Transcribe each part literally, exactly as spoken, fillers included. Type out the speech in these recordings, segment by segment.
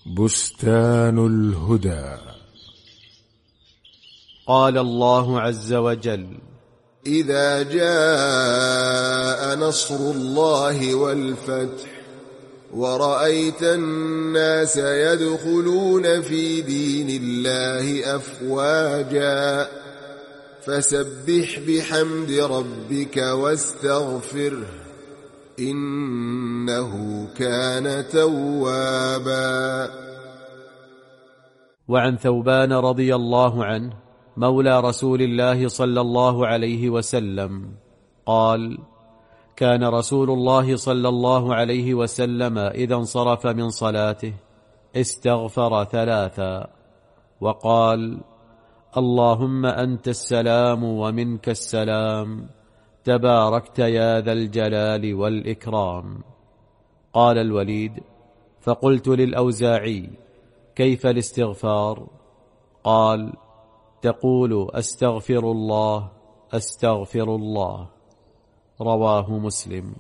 بستان الهدى. قال الله عز وجل: إذا جاء نصر الله والفتح ورأيت الناس يدخلون في دين الله أفواجا فسبح بحمد ربك واستغفره إنه كان توابا. وعن ثوبان رضي الله عنه مولى رسول الله صلى الله عليه وسلم قال: كان رسول الله صلى الله عليه وسلم إذا انصرف من صلاته استغفر ثلاثا وقال: اللهم أنت السلام ومنك السلام تباركت يا ذا الجلال والإكرام. قال الوليد: فقلت للأوزاعي: كيف الاستغفار؟ قال: تقول أستغفر الله أستغفر الله. رواه مسلم.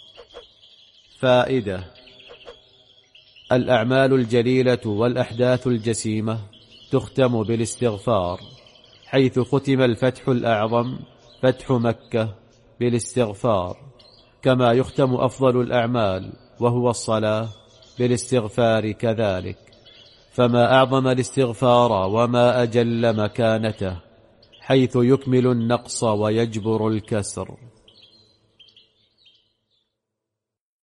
فائدة: الأعمال الجليلة والأحداث الجسيمة تختم بالاستغفار، حيث ختم الفتح الأعظم فتح مكة بالاستغفار، كما يختم أفضل الأعمال وهو الصلاة بالاستغفار كذلك. فما أعظم الاستغفار وما أجل مكانته، حيث يكمل النقص ويجبر الكسر.